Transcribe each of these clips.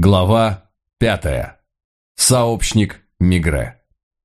Глава 5. Сообщник Мегрэ.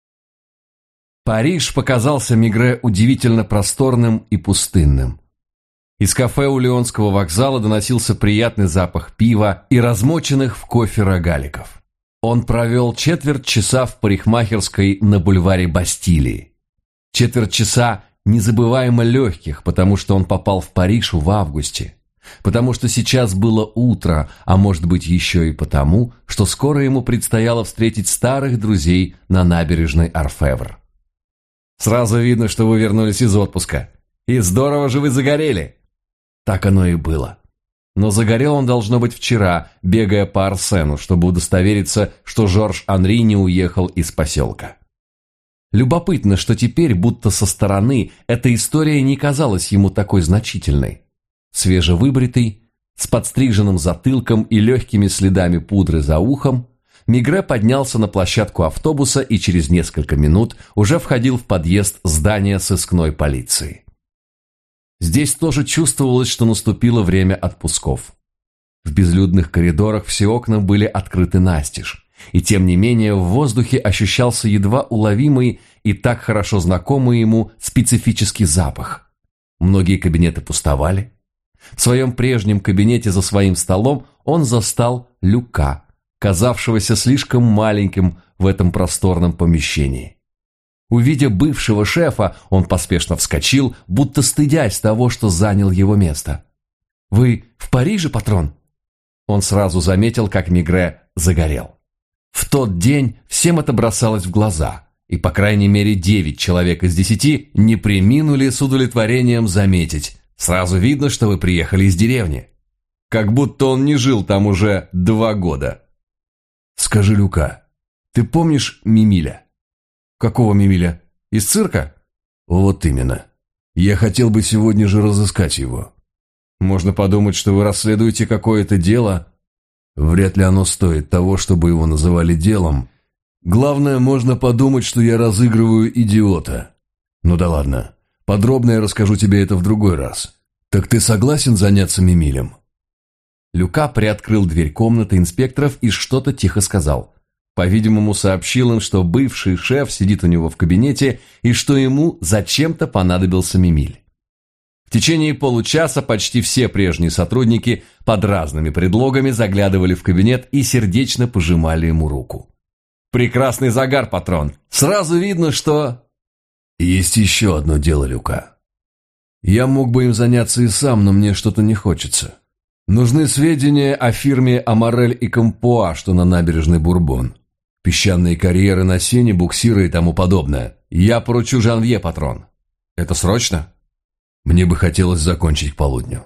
Париж показался Мегрэ удивительно просторным и пустынным. Из кафе у Лионского вокзала доносился приятный запах пива и размоченных в кофе рогаликов. Он провел четверть часа в парикмахерской на бульваре Бастилии. Четверть часа незабываемо легких, потому что он попал в Париж в августе. Потому что сейчас было утро, а может быть еще и потому, что скоро ему предстояло встретить старых друзей на набережной Орфевр. «Сразу видно, что вы вернулись из отпуска. И здорово же вы загорели!» Так оно и было. Но загорел он, должно быть, вчера, бегая по Арсену, чтобы удостовериться, что Жорж Анри не уехал из поселка. Любопытно, что теперь, будто со стороны, эта история не казалась ему такой значительной. Свежевыбритый, с подстриженным затылком и легкими следами пудры за ухом, Мегрэ поднялся на площадку автобуса и через несколько минут уже входил в подъезд здания сыскной полиции. Здесь тоже чувствовалось, что наступило время отпусков. В безлюдных коридорах все окна были открыты настежь, и тем не менее в воздухе ощущался едва уловимый и так хорошо знакомый ему специфический запах. Многие кабинеты пустовали. В своем прежнем кабинете за своим столом он застал Люка, казавшегося слишком маленьким в этом просторном помещении. Увидя бывшего шефа, он поспешно вскочил, будто стыдясь того, что занял его место. «Вы в Париже, патрон?» Он сразу заметил, как Мегрэ загорел. В тот день всем это бросалось в глаза, и по крайней мере 9 человек из 10 не преминули с удовлетворением заметить: сразу видно, что вы приехали из деревни. Как будто он не жил там уже 2 года. «Скажи, Люка, ты помнишь Мимиля?» «Какого Мимиля? Из цирка?» «Вот именно. Я хотел бы сегодня же разыскать его». «Можно подумать, что вы расследуете какое-то дело». «Вряд ли оно стоит того, чтобы его называли делом. Главное, можно подумать, что я разыгрываю идиота. Ну да ладно. Подробно я расскажу тебе это в другой раз. Так ты согласен заняться Мимилем?» Люка приоткрыл дверь комнаты инспекторов и что-то тихо сказал. По-видимому, сообщил им, что бывший шеф сидит у него в кабинете и что ему зачем-то понадобился Мимиль. В течение получаса почти все прежние сотрудники под разными предлогами заглядывали в кабинет и сердечно пожимали ему руку. «Прекрасный загар, патрон! Сразу видно, что...» «Есть еще одно дело, Люка. Я мог бы им заняться и сам, но мне что-то не хочется. Нужны сведения о фирме «Аморель и Кампуа», что на набережной Бурбон. Песчаные карьеры на Сене, буксиры и тому подобное. Я поручу Жанвье, патрон. Это срочно? Мне бы хотелось закончить к полудню».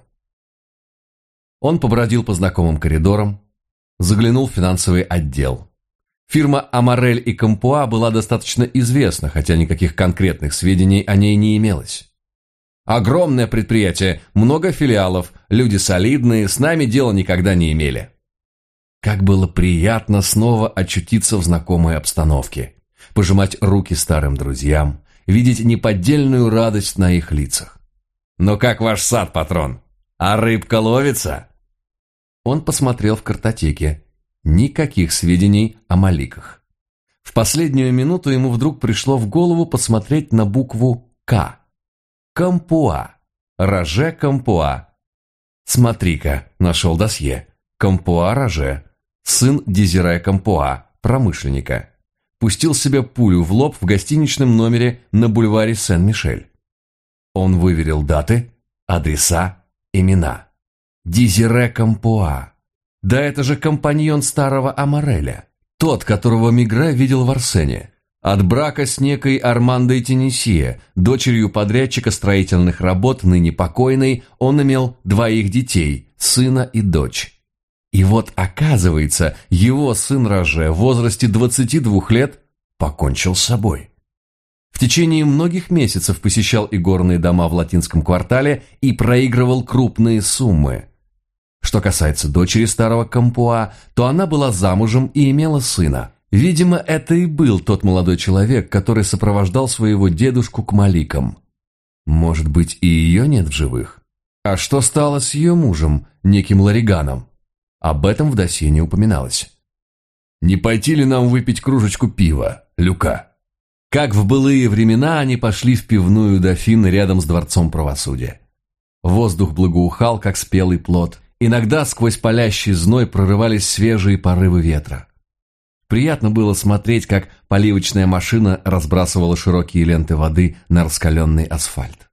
Он побродил по знакомым коридорам, заглянул в финансовый отдел. Фирма «Аморель и Кампуа» была достаточно известна, хотя никаких конкретных сведений о ней не имелось. «Огромное предприятие, много филиалов, люди солидные, с нами дела никогда не имели». Как было приятно снова очутиться в знакомой обстановке, пожимать руки старым друзьям, видеть неподдельную радость на их лицах. «Но как ваш сад, патрон? А рыбка ловится?» Он посмотрел в картотеке. Никаких сведений о Маликах. В последнюю минуту ему вдруг пришло в голову посмотреть на букву «К». Кампуа. Роже Кампуа. Смотри-ка, нашел досье. Кампуа Роже. Сын Дезире Кампуа, промышленника. Пустил себе пулю в лоб в гостиничном номере на бульваре Сен-Мишель. Он выверил даты, адреса, имена. Дезире Кампуа. Да это же компаньон старого Амореля. Тот, которого Мегрэ видел в Арсене. От брака с некой Армандой Теннисье, дочерью подрядчика строительных работ, ныне покойной, он имел 2 детей, сына и дочь. И вот, оказывается, его сын Роже в возрасте 22 лет покончил с собой. В течение многих месяцев посещал игорные дома в латинском квартале и проигрывал крупные суммы. Что касается дочери старого Кампуа, то она была замужем и имела сына. Видимо, это и был тот молодой человек, который сопровождал своего дедушку к Маликам. Может быть, и ее нет в живых? А что стало с ее мужем, неким Лариганом? Об этом в досье не упоминалось. «Не пойти ли нам выпить кружечку пива, Люка?» Как в былые времена они пошли в пивную «Дофин» рядом с Дворцом правосудия. Воздух благоухал, как спелый плод. Иногда сквозь палящий зной прорывались свежие порывы ветра. Приятно было смотреть, как поливочная машина разбрасывала широкие ленты воды на раскаленный асфальт.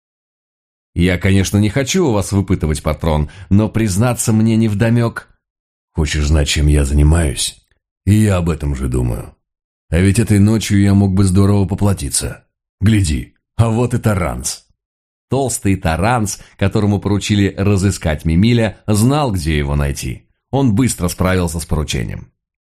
«Я, конечно, не хочу у вас выпытывать, патрон, но, признаться, мне невдомек...» «Хочешь знать, чем я занимаюсь? И я об этом же думаю. А ведь этой ночью я мог бы здорово поплатиться. Гляди, а вот и Таранс». Толстый Таранс, которому поручили разыскать Мимиля, знал, где его найти. Он быстро справился с поручением.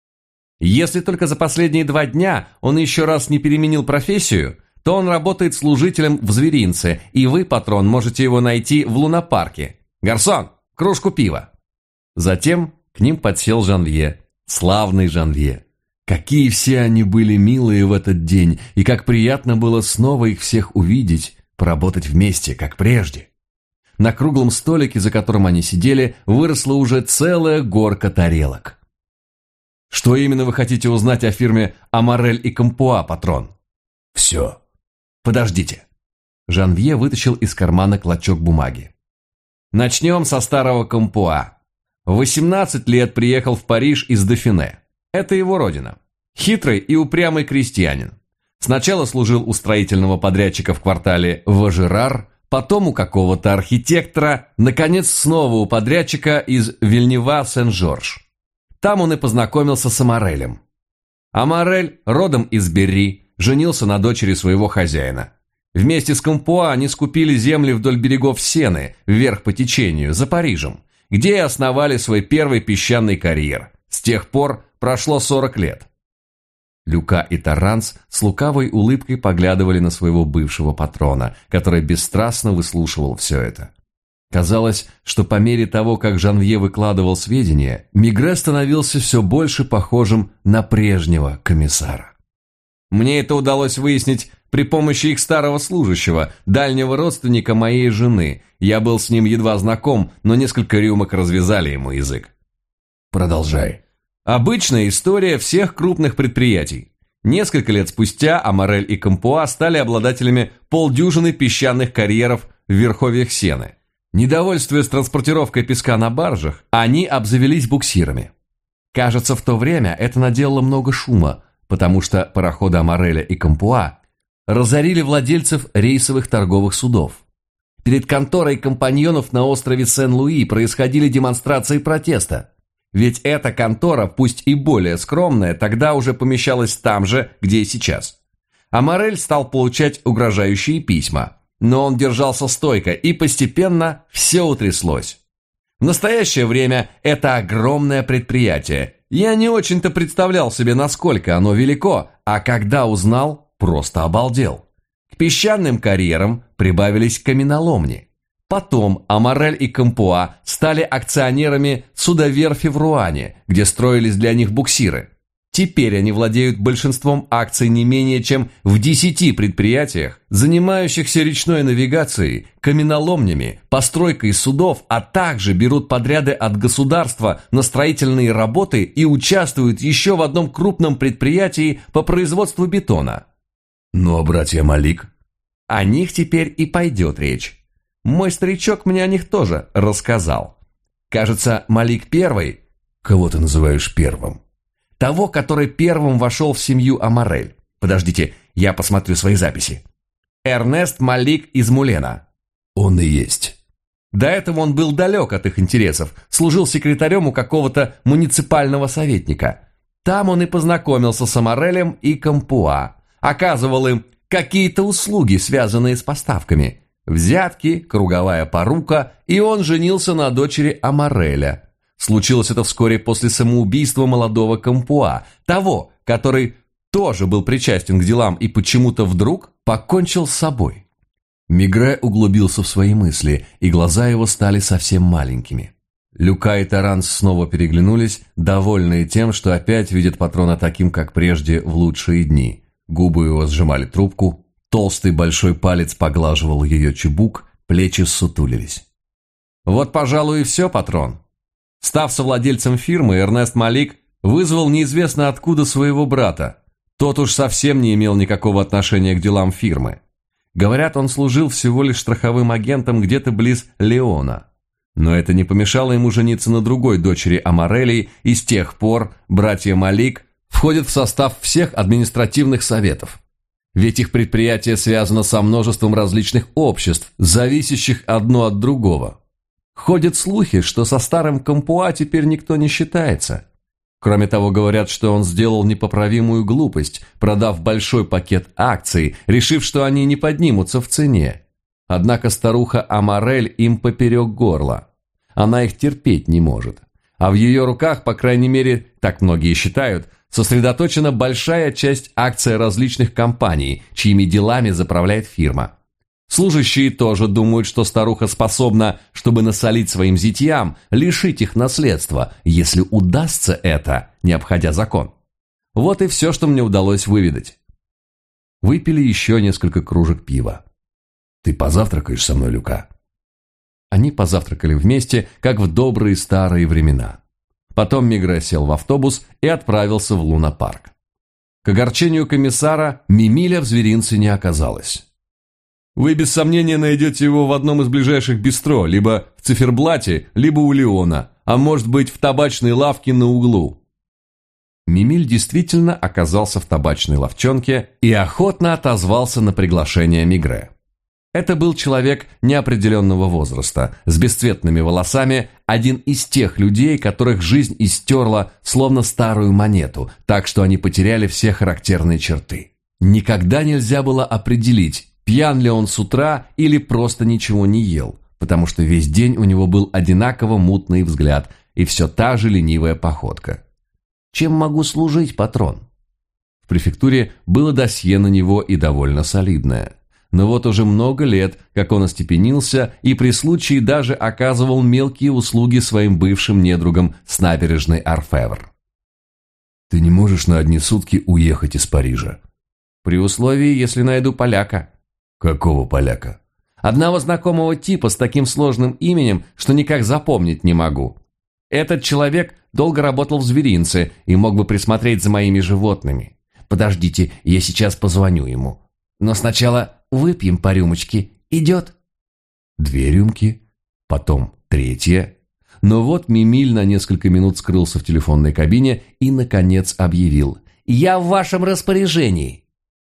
Если только за последние 2 дня он еще раз не переменил профессию, то он работает служителем в зверинце, и вы, патрон, можете его найти в лунопарке. «Гарсон, кружку пива!» Затем к ним подсел Жанвье, славный Жанвье. Какие все они были милые в этот день, и как приятно было снова их всех увидеть, поработать вместе, как прежде. На круглом столике, за которым они сидели, выросла уже целая горка тарелок. «Что именно вы хотите узнать о фирме «Амарель и Кампуа», патрон?» «Все». «Подождите». Жанвье вытащил из кармана клочок бумаги. «Начнем со старого Кампуа. В 18 лет приехал в Париж из Дофине. Это его родина. Хитрый и упрямый крестьянин. Сначала служил у строительного подрядчика в квартале Важерар, потом у какого-то архитектора, наконец снова у подрядчика из Вильнева-Сен-Жорж. Там он и познакомился с Амарелем. Амарель, родом из Берри, женился на дочери своего хозяина. Вместе с Кампуа они скупили земли вдоль берегов Сены, вверх по течению, за Парижем, где и основали свой первый песчаный карьер. С тех пор прошло 40 лет. Люка и Таранс с лукавой улыбкой поглядывали на своего бывшего патрона, который бесстрастно выслушивал все это. Казалось, что по мере того, как Жанвье выкладывал сведения, Мигре становился все больше похожим на прежнего комиссара. «Мне это удалось выяснить при помощи их старого служащего, дальнего родственника моей жены. Я был с ним едва знаком, но несколько рюмок развязали ему язык». «Продолжай». Обычная история всех крупных предприятий. Несколько лет спустя Амарель и Кампуа стали обладателями полдюжины песчаных карьеров в верховьях Сены. Недовольствуясь транспортировкой песка на баржах, они обзавелись буксирами. Кажется, в то время это наделало много шума, потому что пароходы Амареля и Кампуа разорили владельцев рейсовых торговых судов. Перед конторой компаньонов на острове Сен-Луи происходили демонстрации протеста. Ведь эта контора, пусть и более скромная, тогда уже помещалась там же, где и сейчас. Амарель стал получать угрожающие письма, но он держался стойко, и постепенно все утряслось. В настоящее время это огромное предприятие. Я не очень-то представлял себе, насколько оно велико, а когда узнал, просто обалдел. К песчаным карьерам прибавились каменоломни. Потом Амарель и Кампуа стали акционерами судоверфи в Руане, где строились для них буксиры. Теперь они владеют большинством акций не менее чем в 10 предприятиях, занимающихся речной навигацией, каменоломнями, постройкой судов, а также берут подряды от государства на строительные работы и участвуют еще в одном крупном предприятии по производству бетона. Ну а братья Малик? О них теперь и пойдет речь. Мой старичок мне о них тоже рассказал. Кажется, Малик первый... Кого ты называешь первым? Того, который первым вошел в семью Амарель. Подождите, я посмотрю свои записи. Эрнест Малик из Мулена. Он и есть. До этого он был далек от их интересов, служил секретарем у какого-то муниципального советника. Там он и познакомился с Амарелем и Кампуа. Оказывал им какие-то услуги, связанные с поставками. Взятки, круговая порука, и он женился на дочери Амареля. Случилось это вскоре после самоубийства молодого Кампуа, того, который тоже был причастен к делам и почему-то вдруг покончил с собой. Мигре углубился в свои мысли, и глаза его стали совсем маленькими. Люка и Таранс снова переглянулись, довольные тем, что опять видят патрона таким, как прежде, в лучшие дни. Губы его сжимали трубку, толстый большой палец поглаживал ее чубук, плечи ссутулились. «Вот, пожалуй, и все, патрон. Став совладельцем фирмы, Эрнест Малик вызвал неизвестно откуда своего брата. Тот уж совсем не имел никакого отношения к делам фирмы. Говорят, он служил всего лишь страховым агентом где-то близ Леона. Но это не помешало ему жениться на другой дочери Амарелли, и с тех пор братья Малик входят в состав всех административных советов. Ведь их предприятие связано со множеством различных обществ, зависящих одно от другого. Ходят слухи, что со старым Кампуа теперь никто не считается. Кроме того, говорят, что он сделал непоправимую глупость, продав большой пакет акций, решив, что они не поднимутся в цене. Однако старуха Амарель им поперек горла. Она их терпеть не может. А в ее руках, по крайней мере, так многие считают, сосредоточена большая часть акций различных компаний, чьими делами заправляет фирма. Служащие тоже думают, что старуха способна, чтобы насолить своим зятьям, лишить их наследства, если удастся это, не обходя закон. Вот и все, что мне удалось выведать. Выпили еще несколько кружек пива. «Ты позавтракаешь со мной, Люка?» Они позавтракали вместе, как в добрые старые времена. Потом Мегре сел в автобус и отправился в лунопарк. К огорчению комиссара Мимиля в зверинце не оказалось. «Вы без сомнения найдете его в одном из ближайших бистро, либо в циферблате, либо у Леона, а может быть в табачной лавке на углу». Мимиль действительно оказался в табачной лавчонке и охотно отозвался на приглашение Мегре. Это был человек неопределенного возраста, с бесцветными волосами, один из тех людей, которых жизнь истерла, словно старую монету, так что они потеряли все характерные черты. Никогда нельзя было определить, пьян ли он с утра или просто ничего не ел, потому что весь день у него был одинаково мутный взгляд и все та же ленивая походка. «Чем могу служить, патрон?» В префектуре было досье на него и довольно солидное. Но вот уже много лет, как он остепенился и при случае даже оказывал мелкие услуги своим бывшим недругам с набережной Орфевр. «Ты не можешь на одни сутки уехать из Парижа?» «При условии, если найду поляка». «Какого поляка?» «Одного знакомого типа с таким сложным именем, что никак запомнить не могу. Этот человек долго работал в зверинце и мог бы присмотреть за моими животными. Подождите, я сейчас позвоню ему. Но сначала выпьем по рюмочке. Идет?» 2 рюмки, потом 3. Но вот Мимиль на несколько минут скрылся в телефонной кабине и, наконец, объявил: «Я в вашем распоряжении».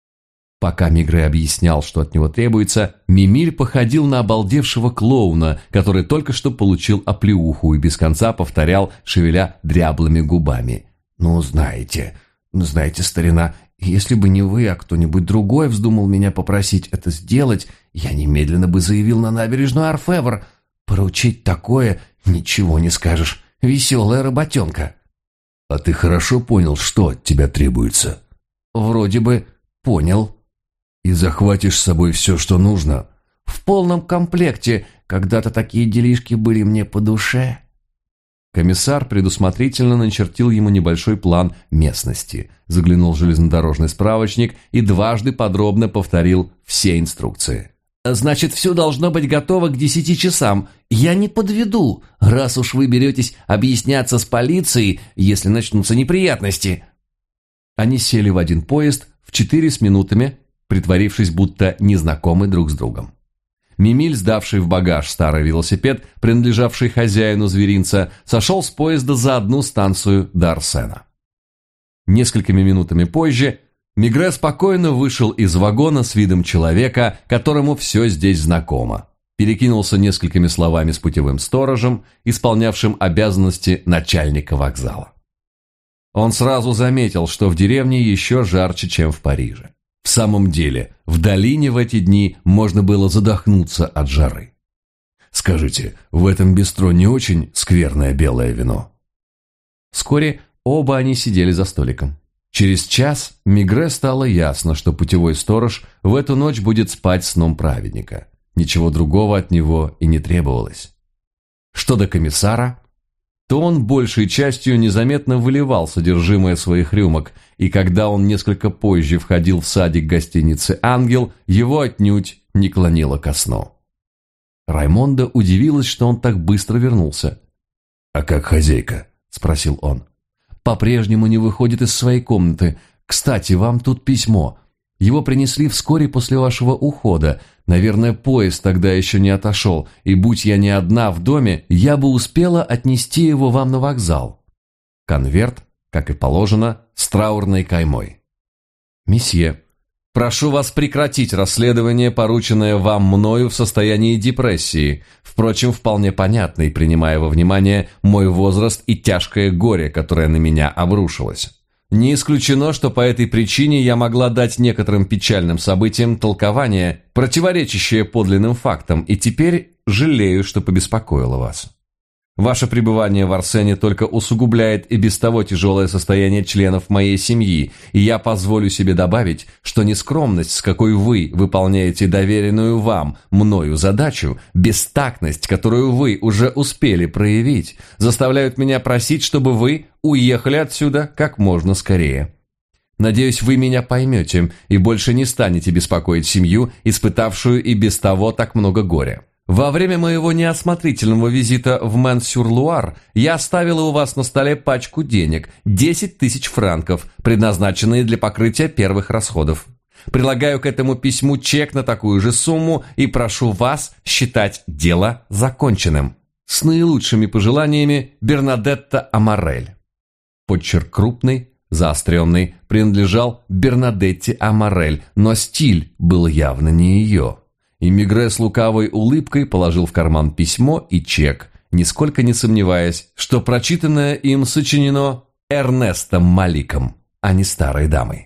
Пока Мегре объяснял, что от него требуется, Мимиль походил на обалдевшего клоуна, который только что получил оплеуху и без конца повторял, шевеля дряблыми губами: знаете, старина, если бы не вы, а кто-нибудь другой вздумал меня попросить это сделать, я немедленно бы заявил на набережную Орфевр. Поручить такое, ничего не скажешь, веселая работенка». «А ты хорошо понял, что от тебя требуется?» «Вроде бы понял». «И захватишь с собой все, что нужно?» «В полном комплекте. Когда-то такие делишки были мне по душе». Комиссар предусмотрительно начертил ему небольшой план местности, заглянул в железнодорожный справочник и дважды подробно повторил все инструкции. «Значит, все должно быть готово к 10 часам. Я не подведу, раз уж вы беретесь объясняться с полицией, если начнутся неприятности». Они сели в один поезд в 4 с минутами, притворившись, будто незнакомы друг с другом. Мимиль, сдавший в багаж старый велосипед, принадлежавший хозяину зверинца, сошел с поезда за одну станцию до Арсена. Несколькими минутами позже Мегре спокойно вышел из вагона с видом человека, которому все здесь знакомо. Перекинулся несколькими словами с путевым сторожем, исполнявшим обязанности начальника вокзала. Он сразу заметил, что в деревне еще жарче, чем в Париже. В самом деле, в долине в эти дни можно было задохнуться от жары. «Скажите, в этом бистро не очень скверное белое вино?» Вскоре оба они сидели за столиком. Через час Мегре стало ясно, что путевой сторож в эту ночь будет спать сном праведника. Ничего другого от него и не требовалось. Что до комиссара, то он большей частью незаметно выливал содержимое своих рюмок, и когда он несколько позже входил в садик гостиницы «Ангел», его отнюдь не клонило ко сну. Раймонда удивилась, что он так быстро вернулся. «А как хозяйка?» – спросил он. «По-прежнему не выходит из своей комнаты. Кстати, вам тут письмо. Его принесли вскоре после вашего ухода. Наверное, поезд тогда еще не отошел, и будь я не одна в доме, я бы успела отнести его вам на вокзал». Конверт, как и положено, с траурной каймой. «Месье, прошу вас прекратить расследование, порученное вам мною в состоянии депрессии, впрочем, вполне понятной, принимая во внимание мой возраст и тяжкое горе, которое на меня обрушилось. Не исключено, что по этой причине я могла дать некоторым печальным событиям толкование, противоречащее подлинным фактам, и теперь жалею, что побеспокоила вас. Ваше пребывание в Арсене только усугубляет и без того тяжелое состояние членов моей семьи, и я позволю себе добавить, что нескромность, с какой вы выполняете доверенную вам, мною задачу, бестактность, которую вы уже успели проявить, заставляют меня просить, чтобы вы уехали отсюда как можно скорее. Надеюсь, вы меня поймете и больше не станете беспокоить семью, испытавшую и без того так много горя. Во время моего неосмотрительного визита в Мэн-сюр-Луар я оставила у вас на столе пачку денег, 10 тысяч франков, предназначенные для покрытия первых расходов. Прилагаю к этому письму чек на такую же сумму и прошу вас считать дело законченным. С наилучшими пожеланиями, Бернадетта Амарель». Почерк крупный, заостренный, принадлежал Бернадетте Амарель, но стиль был явно не ее. И Мегре с лукавой улыбкой положил в карман письмо и чек, нисколько не сомневаясь, что прочитанное им сочинено Эрнестом Маликом, а не старой дамой.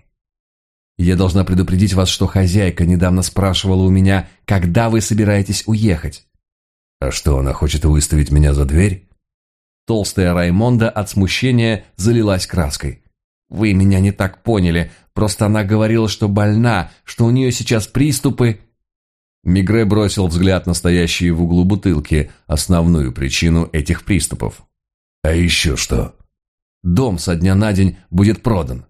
«Я должна предупредить вас, что хозяйка недавно спрашивала у меня, когда вы собираетесь уехать». «А что, она хочет выставить меня за дверь?» Толстая Раймонда от смущения залилась краской. «Вы меня не так поняли, просто она говорила, что больна, что у нее сейчас приступы...» Мегре бросил взгляд на стоящие в углу бутылки, основную причину этих приступов. «А еще что?» «Дом со дня на день будет продан».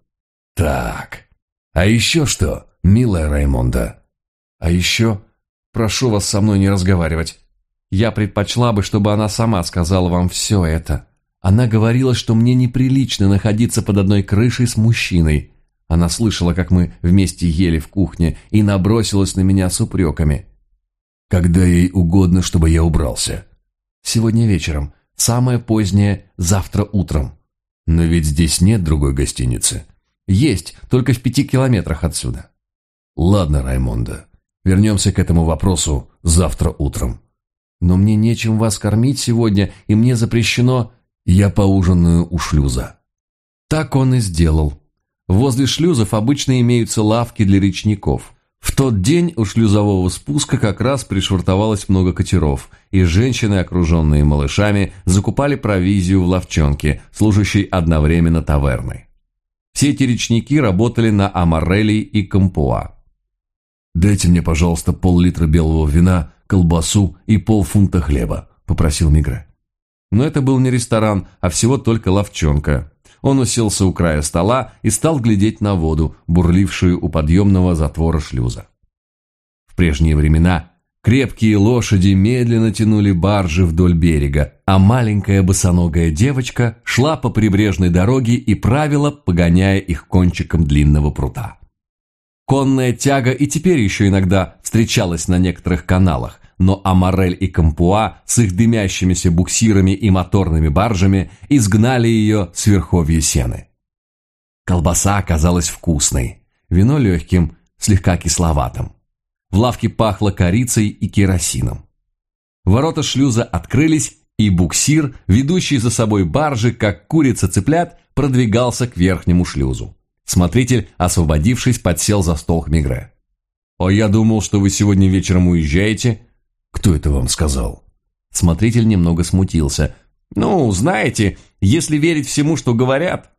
«Так, а еще что, милая Раймонда?» «А еще, прошу вас со мной не разговаривать. Я предпочла бы, чтобы она сама сказала вам все это. Она говорила, что мне неприлично находиться под одной крышей с мужчиной. Она слышала, как мы вместе ели в кухне, и набросилась на меня с упреками». «Когда ей угодно, чтобы я убрался?» «Сегодня вечером, самое позднее, завтра утром». «Но ведь здесь нет другой гостиницы». «Есть, только в 5 километрах отсюда». «Ладно, Раймонда, вернемся к этому вопросу завтра утром». «Но мне нечем вас кормить сегодня, и мне запрещено...» «Я поужинаю у шлюза». Так он и сделал. Возле шлюзов обычно имеются лавки для речников. В тот день у шлюзового спуска как раз пришвартовалось много катеров, и женщины, окруженные малышами, закупали провизию в лавчонке, служащей одновременно таверной. Все эти речники работали на Амарелли и Кампуа. «Дайте мне, пожалуйста, пол-литра белого вина, колбасу и полфунта хлеба», — попросил Мегре. Но это был не ресторан, а всего только лавчонка. Он уселся у края стола и стал глядеть на воду, бурлившую у подъемного затвора шлюза. В прежние времена крепкие лошади медленно тянули баржи вдоль берега, а маленькая босоногая девочка шла по прибрежной дороге и правила, погоняя их кончиком длинного прута. Конная тяга и теперь еще иногда встречалась на некоторых каналах, но Амарель и Кампуа с их дымящимися буксирами и моторными баржами изгнали ее с верховья Сены. Колбаса оказалась вкусной, вино легким, слегка кисловатым. В лавке пахло корицей и керосином. Ворота шлюза открылись, и буксир, ведущий за собой баржи, как курица-цыплят, продвигался к верхнему шлюзу. Смотритель, освободившись, подсел за стол к Мегре. «А я думал, что вы сегодня вечером уезжаете». «Кто это вам сказал?» Смотритель немного смутился. «Ну, знаете, если верить всему, что говорят...»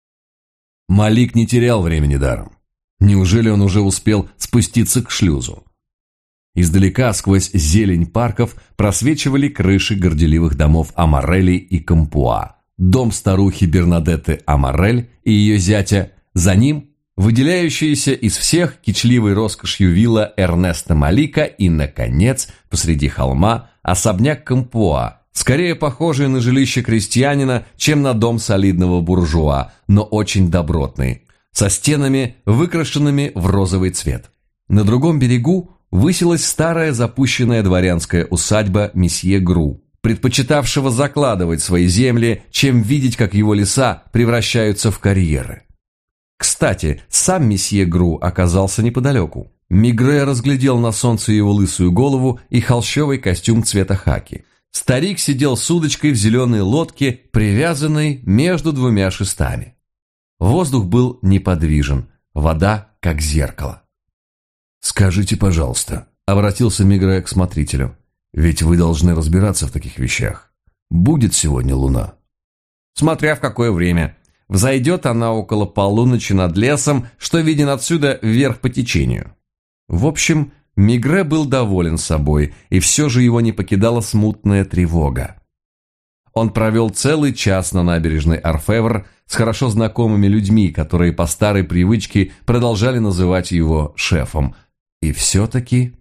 Малик не терял времени даром. Неужели он уже успел спуститься к шлюзу? Издалека, сквозь зелень парков, просвечивали крыши горделивых домов Амарелли и Кампуа. Дом старухи Бернадетты Амарель и ее зятя, за ним выделяющаяся из всех кичливой роскошью вилла Эрнеста Малика и, наконец, посреди холма особняк Кампуа, скорее похожий на жилище крестьянина, чем на дом солидного буржуа, но очень добротный, со стенами, выкрашенными в розовый цвет. На другом берегу высилась старая запущенная дворянская усадьба месье Гру, предпочитавшего закладывать свои земли, чем видеть, как его леса превращаются в карьеры. Кстати, сам месье Гру оказался неподалеку. Мигре разглядел на солнце его лысую голову и холщовый костюм цвета хаки. Старик сидел с удочкой в зеленой лодке, привязанной между двумя шестами. Воздух был неподвижен, вода как зеркало. «Скажите, пожалуйста», — обратился Мигре к смотрителю, «ведь вы должны разбираться в таких вещах. Будет сегодня луна?» «Смотря в какое время. Взойдет она около полуночи над лесом, что виден отсюда вверх по течению». В общем, Мигре был доволен собой, и все же его не покидала смутная тревога. Он провел целый час на набережной Орфевр с хорошо знакомыми людьми, которые по старой привычке продолжали называть его шефом. И все-таки...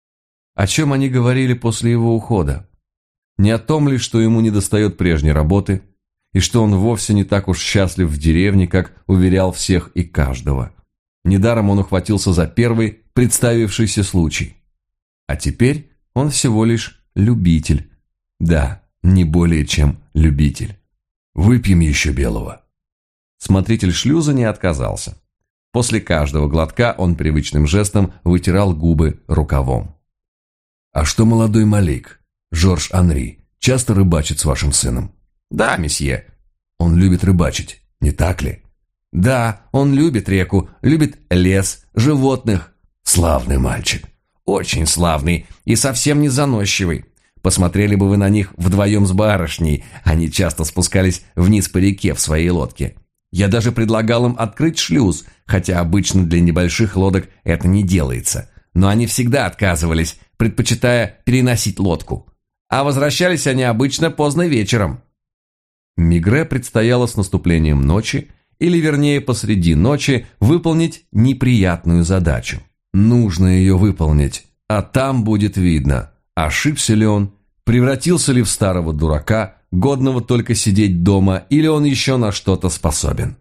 О чем они говорили после его ухода? Не о том ли, что ему недостает прежней работы, и что он вовсе не так уж счастлив в деревне, как уверял всех и каждого. Недаром он ухватился за первый представившийся случай. А теперь он всего лишь любитель. Да, не более чем любитель. «Выпьем еще белого». Смотритель шлюза не отказался. После каждого глотка он привычным жестом вытирал губы рукавом. «А что молодой Малик, Жорж Анри, часто рыбачит с вашим сыном?» «Да, месье». «Он любит рыбачить, не так ли?» «Да, он любит реку, любит лес, животных». «Славный мальчик». «Очень славный и совсем не заносчивый. Посмотрели бы вы на них вдвоем с барышней, они часто спускались вниз по реке в своей лодке. Я даже предлагал им открыть шлюз, хотя обычно для небольших лодок это не делается. Но они всегда отказывались, предпочитая переносить лодку. А возвращались они обычно поздно вечером». Мигре предстояло с наступлением ночи, или вернее посреди ночи, выполнить неприятную задачу. Нужно ее выполнить, а там будет видно, ошибся ли он, превратился ли в старого дурака, годного только сидеть дома, или он еще на что-то способен.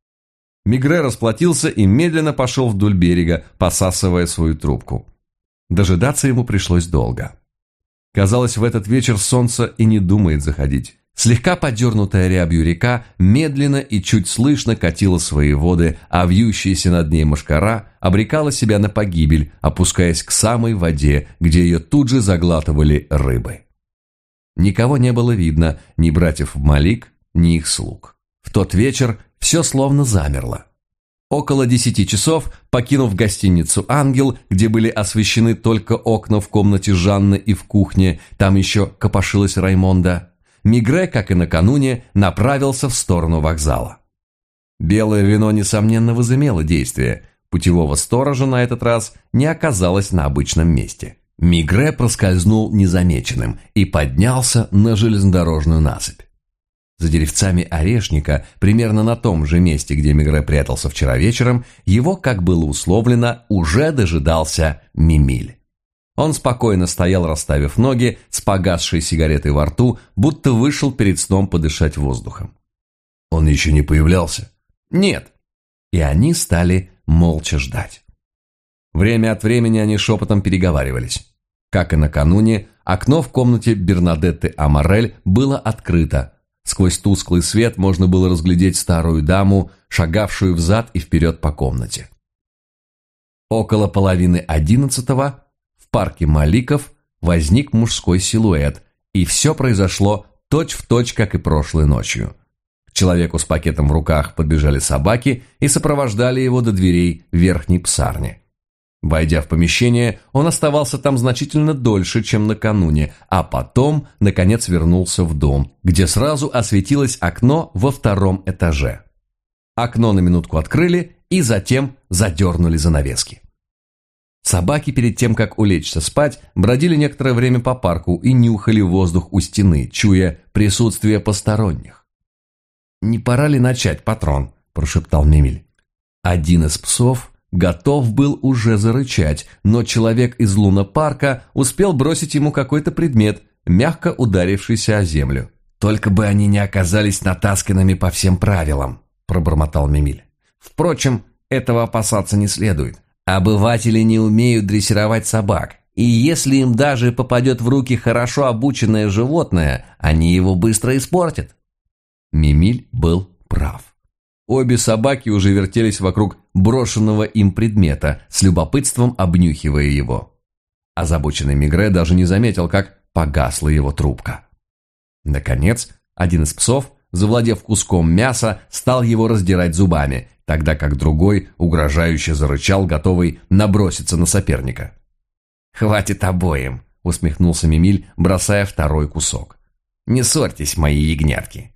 Мигре расплатился и медленно пошел вдоль берега, посасывая свою трубку. Дожидаться ему пришлось долго. Казалось, в этот вечер солнце и не думает заходить. Слегка подернутая рябью река медленно и чуть слышно катила свои воды, а вьющаяся над ней мошкара обрекала себя на погибель, опускаясь к самой воде, где ее тут же заглатывали рыбы. Никого не было видно, ни братьев Малик, ни их слуг. В тот вечер все словно замерло. Около 10 часов, покинув гостиницу «Ангел», где были освещены только окна в комнате Жанны и в кухне, там еще копошилась Раймонда, Мигре, как и накануне, направился в сторону вокзала. Белое вино, несомненно, возымело действие. Путевого сторожа на этот раз не оказалось на обычном месте. Мигре проскользнул незамеченным и поднялся на железнодорожную насыпь. За деревцами орешника, примерно на том же месте, где Мигре прятался вчера вечером, его, как было условлено, уже дожидался Мимиль. Он спокойно стоял, расставив ноги, с погасшей сигаретой во рту, будто вышел перед сном подышать воздухом. Он еще не появлялся? Нет. И они стали молча ждать. Время от времени они шепотом переговаривались. Как и накануне, окно в комнате Бернадетты Амарель было открыто. Сквозь тусклый свет можно было разглядеть старую даму, шагавшую взад и вперед по комнате. Около 10:30 в парке Маликов возник мужской силуэт, и все произошло точь-в-точь, как и прошлой ночью. К человеку с пакетом в руках подбежали собаки и сопровождали его до дверей верхней псарни. Войдя в помещение, он оставался там значительно дольше, чем накануне, а потом, наконец, вернулся в дом, где сразу осветилось окно во 2-м этаже. Окно на минутку открыли и затем задернули занавески. Собаки перед тем, как улечься спать, бродили некоторое время по парку и нюхали воздух у стены, чуя присутствие посторонних. «Не пора ли начать, патрон?» – прошептал Мимиль. Один из псов готов был уже зарычать, но человек из лунопарка успел бросить ему какой-то предмет, мягко ударившийся о землю. «Только бы они не оказались натасканными по всем правилам», – пробормотал Мимиль. «Впрочем, этого опасаться не следует. Обыватели не умеют дрессировать собак, и если им даже попадет в руки хорошо обученное животное, они его быстро испортят». Мимиль был прав. Обе собаки уже вертелись вокруг брошенного им предмета, с любопытством обнюхивая его. Озабоченный Мегре даже не заметил, как погасла его трубка. Наконец, один из псов, завладев куском мяса, стал его раздирать зубами, тогда как другой угрожающе зарычал, готовый наброситься на соперника. «Хватит обоим», — усмехнулся Мимиль, бросая второй кусок. «Не ссорьтесь, мои ягнятки».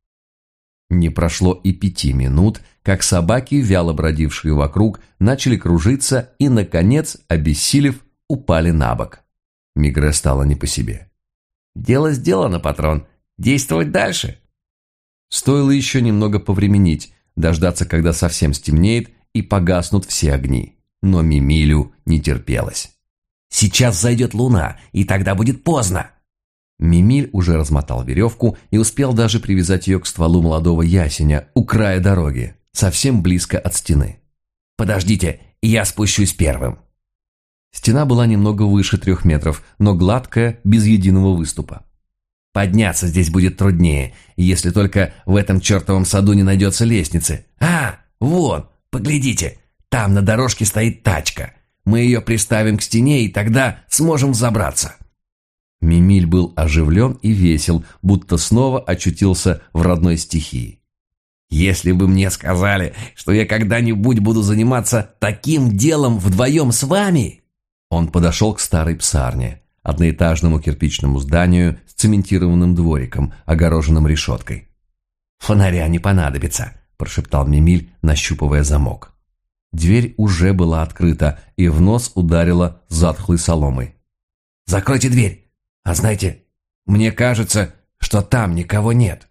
Не прошло и 5 минут, как собаки, вяло бродившие вокруг, начали кружиться и, наконец, обессилев, упали на бок. Мегре стало не по себе. «Дело сделано, патрон. Действовать дальше». Стоило еще немного повременить, дождаться, когда совсем стемнеет и погаснут все огни. Но Мимилю не терпелось. «Сейчас зайдет луна, и тогда будет поздно». Мимиль уже размотал веревку и успел даже привязать ее к стволу молодого ясеня у края дороги, совсем близко от стены. «Подождите, я спущусь первым». Стена была немного выше 3 метров, но гладкая, без единого выступа. «Подняться здесь будет труднее, если только в этом чертовом саду не найдется лестницы. Вон, поглядите, там на дорожке стоит тачка. Мы ее приставим к стене, и тогда сможем взобраться». Мимиль был оживлен и весел, будто снова очутился в родной стихии. «Если бы мне сказали, что я когда-нибудь буду заниматься таким делом вдвоем с вами...» Он подошел к старой псарне, одноэтажному кирпичному зданию с цементированным двориком, огороженным решеткой. «Фонаря не понадобится», – прошептал Мимиль, нащупывая замок. Дверь уже была открыта, и в нос ударила затхлой соломой. «Закройте дверь! А знаете, мне кажется, что там никого нет».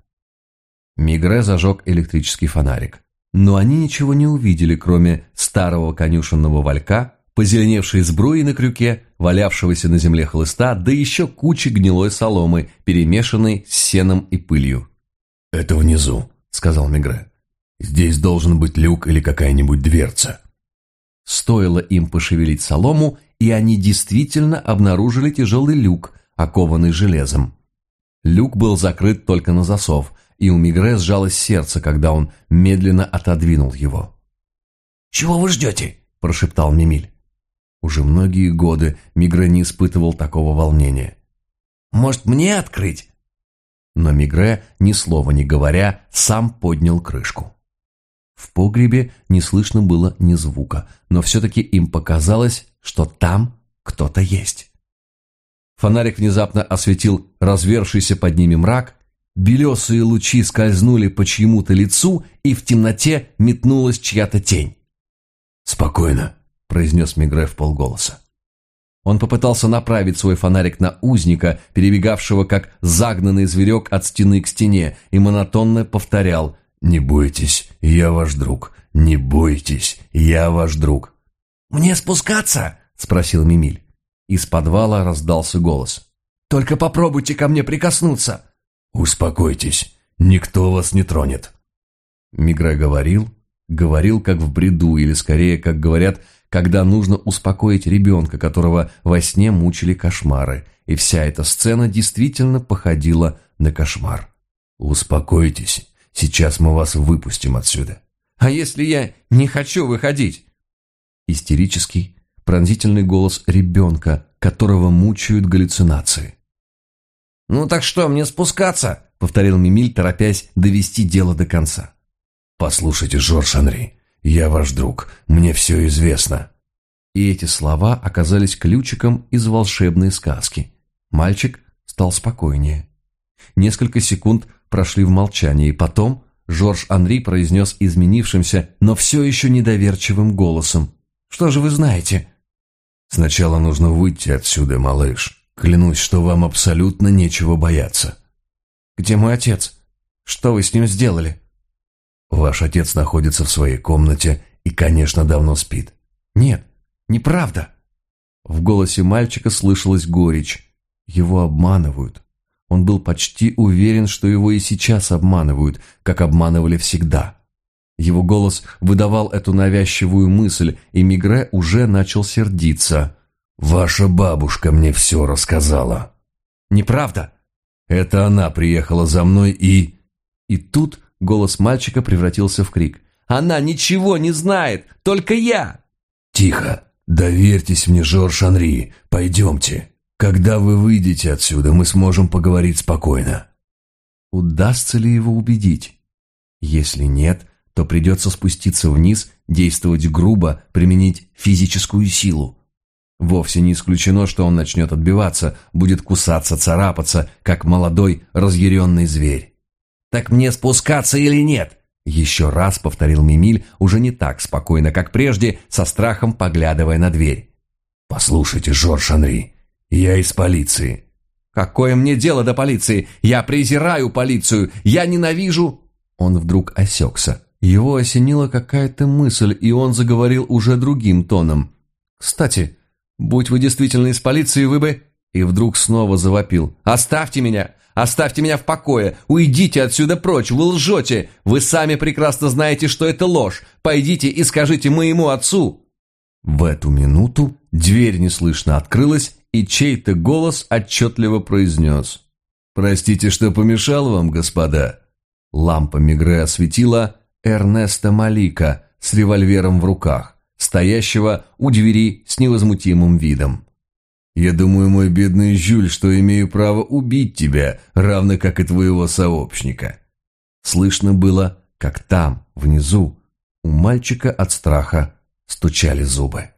Мегре зажег электрический фонарик. Но они ничего не увидели, кроме старого конюшенного валька, позеленевшей сбруи на крюке, валявшегося на земле хлыста, да еще кучи гнилой соломы, перемешанной с сеном и пылью. «Это внизу», — сказал Мегре. «Здесь должен быть люк или какая-нибудь дверца». Стоило им пошевелить солому, и они действительно обнаружили тяжелый люк, окованный железом. Люк был закрыт только на засов, и у Мегре сжалось сердце, когда он медленно отодвинул его. «Чего вы ждете?» – прошептал Мимиль. Уже многие годы Мегре не испытывал такого волнения. «Может, мне открыть?» Но Мегре, ни слова не говоря, сам поднял крышку. В погребе не слышно было ни звука, но все-таки им показалось, что там кто-то есть. Фонарик внезапно осветил развершийся под ними мрак, белесые лучи скользнули по чьему-то лицу, и в темноте метнулась чья-то тень. «Спокойно», — произнес Мегре вполголоса. Он попытался направить свой фонарик на узника, перебегавшего как загнанный зверек от стены к стене, и монотонно повторял: «Не бойтесь, я ваш друг. Не бойтесь, я ваш друг». «Мне спускаться?» — спросил Мимиль. Из подвала раздался голос. «Только попробуйте ко мне прикоснуться». «Успокойтесь, никто вас не тронет». Мегре говорил как в бреду, или скорее, как говорят, когда нужно успокоить ребенка, которого во сне мучили кошмары, и вся эта сцена действительно походила на кошмар. «Успокойтесь, сейчас мы вас выпустим отсюда». «А если я не хочу выходить?» Истерический, пронзительный голос ребенка, которого мучают галлюцинации. «Ну так что, мне спускаться?» — повторил Мимиль, торопясь довести дело до конца. «Послушайте, Жорж-Анри, я ваш друг, мне все известно». И эти слова оказались ключиком из волшебной сказки. Мальчик стал спокойнее. Несколько секунд прошли в молчании, и потом Жорж-Анри произнес изменившимся, но все еще недоверчивым голосом: «Что же вы знаете?» «Сначала нужно выйти отсюда, малыш. Клянусь, что вам абсолютно нечего бояться». «Где мой отец? Что вы с ним сделали?» «Ваш отец находится в своей комнате и, конечно, давно спит». «Нет, неправда». В голосе мальчика слышалась горечь. Его обманывают. Он был почти уверен, что его и сейчас обманывают, как обманывали всегда. Его голос выдавал эту навязчивую мысль, и Мегрэ уже начал сердиться. «Ваша бабушка мне все рассказала». «Неправда!» «Это она приехала за мной и...» И тут голос мальчика превратился в крик. «Она ничего не знает, только я!» «Тихо! Доверьтесь мне, Жорж-Анри, пойдемте. Когда вы выйдете отсюда, мы сможем поговорить спокойно». Удастся ли его убедить? Если нет, то придется спуститься вниз, действовать грубо, применить физическую силу. Вовсе не исключено, что он начнет отбиваться, будет кусаться, царапаться, как молодой разъяренный зверь. «Так мне спускаться или нет?» Еще раз повторил Мимиль, уже не так спокойно, как прежде, со страхом поглядывая на дверь. «Послушайте, Жорж-Анри, я из полиции». «Какое мне дело до полиции? Я презираю полицию, я ненавижу...» Он вдруг осекся. Его осенила какая-то мысль, и он заговорил уже другим тоном. «Кстати, будь вы действительно из полиции, вы бы...» И вдруг снова завопил. «Оставьте меня! Оставьте меня в покое! Уйдите отсюда прочь! Вы лжете! Вы сами прекрасно знаете, что это ложь! Пойдите и скажите моему отцу!» В эту минуту дверь неслышно открылась, и чей-то голос отчетливо произнес. «Простите, что помешал вам, господа». Лампа Мегрэ осветила Эрнеста Малика с револьвером в руках, стоящего у двери с невозмутимым видом. «Я думаю, мой бедный Жюль, что имею право убить тебя, равно как и твоего сообщника». Слышно было, как там, внизу, у мальчика от страха стучали зубы.